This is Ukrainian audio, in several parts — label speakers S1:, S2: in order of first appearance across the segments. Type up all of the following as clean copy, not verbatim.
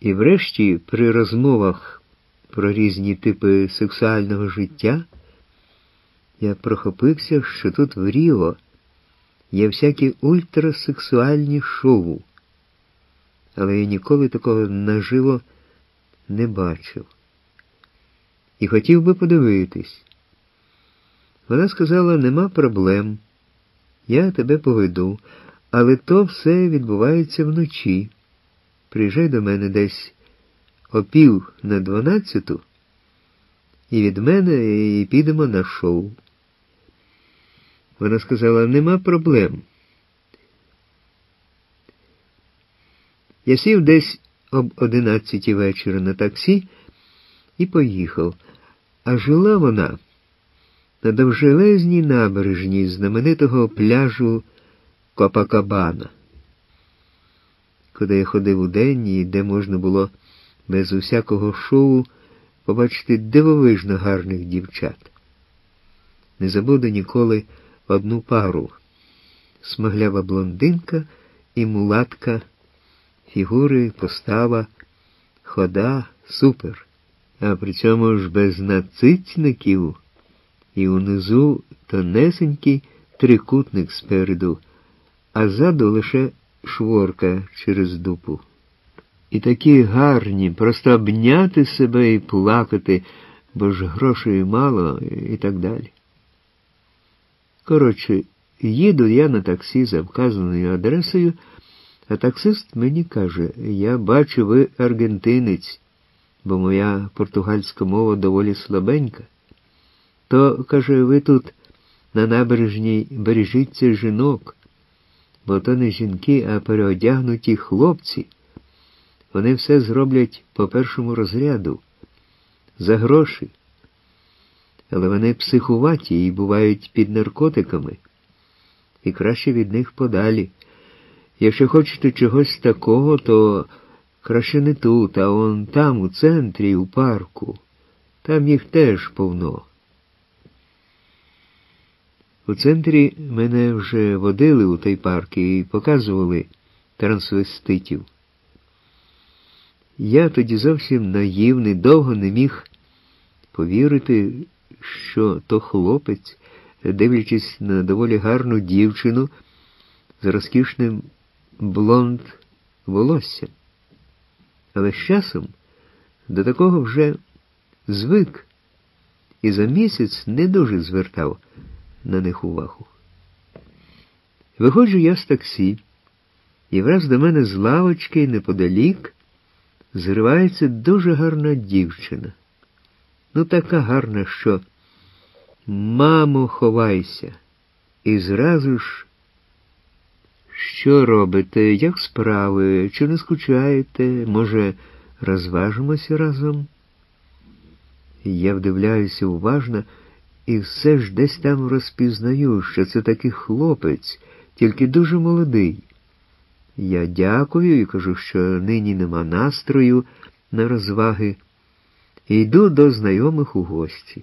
S1: І врешті, при розмовах про різні типи сексуального життя, я прохопився, що тут в Ріо є всякі ультрасексуальні шоу, але я ніколи такого наживо не бачив. І хотів би подивитись. Вона сказала, нема проблем, я тебе поведу, але то все відбувається вночі. Приїжджай до мене десь о 11:50, і від мене і підемо на шоу. Вона сказала, нема проблем. Я сів десь об 11 вечора на таксі і поїхав. А жила вона на довжелезній набережній знаменитого пляжу Копакабана, куди я ходив удень і де можна було без усякого шоу побачити дивовижно гарних дівчат. Не забуду ніколи одну пару. Смаглява блондинка і мулатка, фігури, постава, хода, супер. А при цьому ж без нацицьків і унизу тонесенький трикутник спереду, а ззаду лише шворка через дупу. І такі гарні, просто обняти себе і плакати, бо ж грошей мало і так далі. Коротше, їду я на таксі за вказаною адресою, а таксист мені каже, я бачу, ви аргентинець, бо моя португальська мова доволі слабенька. То, каже, ви тут на набережній бережіться жінок, бо то не жінки, а переодягнуті хлопці. Вони все зроблять по першому розряду, за гроші. Але вони психуваті і бувають під наркотиками, і краще від них подалі. Якщо хочете чогось такого, то краще не тут, а он там, у центрі, у парку. Там їх теж повно. У центрі мене вже водили у той парк і показували трансвеститів. Я тоді зовсім наївний, довго не міг повірити, що то хлопець, дивлячись на доволі гарну дівчину з розкішним блонд волоссям. Але з часом до такого вже звик і за місяць не дуже звертав на них увагу. Виходжу я з таксі, і враз до мене з лавочки неподалік зривається дуже гарна дівчина. Ну, така гарна, що «Мамо, ховайся!» І зразу ж «Що робите? Як справи? Чи не скучаєте? Може, розважимося разом?» Я вдивляюся уважно і все ж десь там розпізнаю, що це такий хлопець, тільки дуже молодий. Я дякую і кажу, що нині нема настрою на розваги, і йду до знайомих у гості.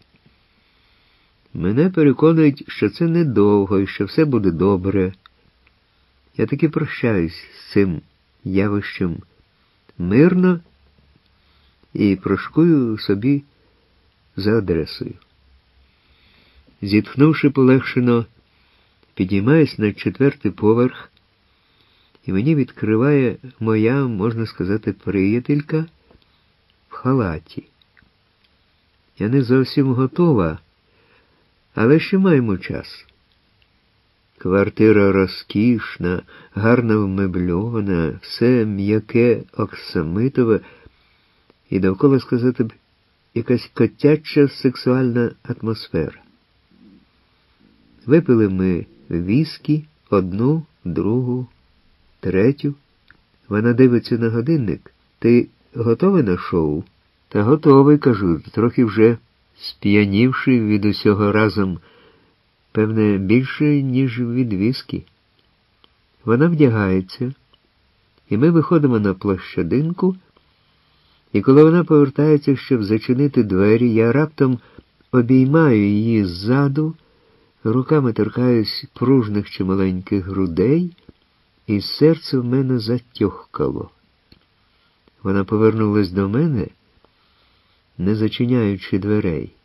S1: Мене переконують, що це недовго і що все буде добре. Я таки прощаюсь з цим явищем мирно і прошкую собі за адресою. Зітхнувши полегшено, підіймаюсь на 4-й поверх, і мені відкриває моя, можна сказати, приятелька в халаті. Я не зовсім готова, але ще маємо час. Квартира розкішна, гарно вмебльована, все м'яке, оксамитове, і довкола, сказати б, якась котяча сексуальна атмосфера. Випили ми віскі, одну, другу, третю. Вона дивиться на годинник. Ти готовий на шоу? Та готовий, кажу, трохи вже сп'янівши від усього разом, певне, більше, ніж від віскі. Вона вдягається, і ми виходимо на площадинку, і коли вона повертається, щоб зачинити двері, я раптом обіймаю її ззаду, руками торкаюсь пружних чи маленьких грудей, і серце в мене затьохкало. Вона повернулась до мене, не зачиняючи дверей.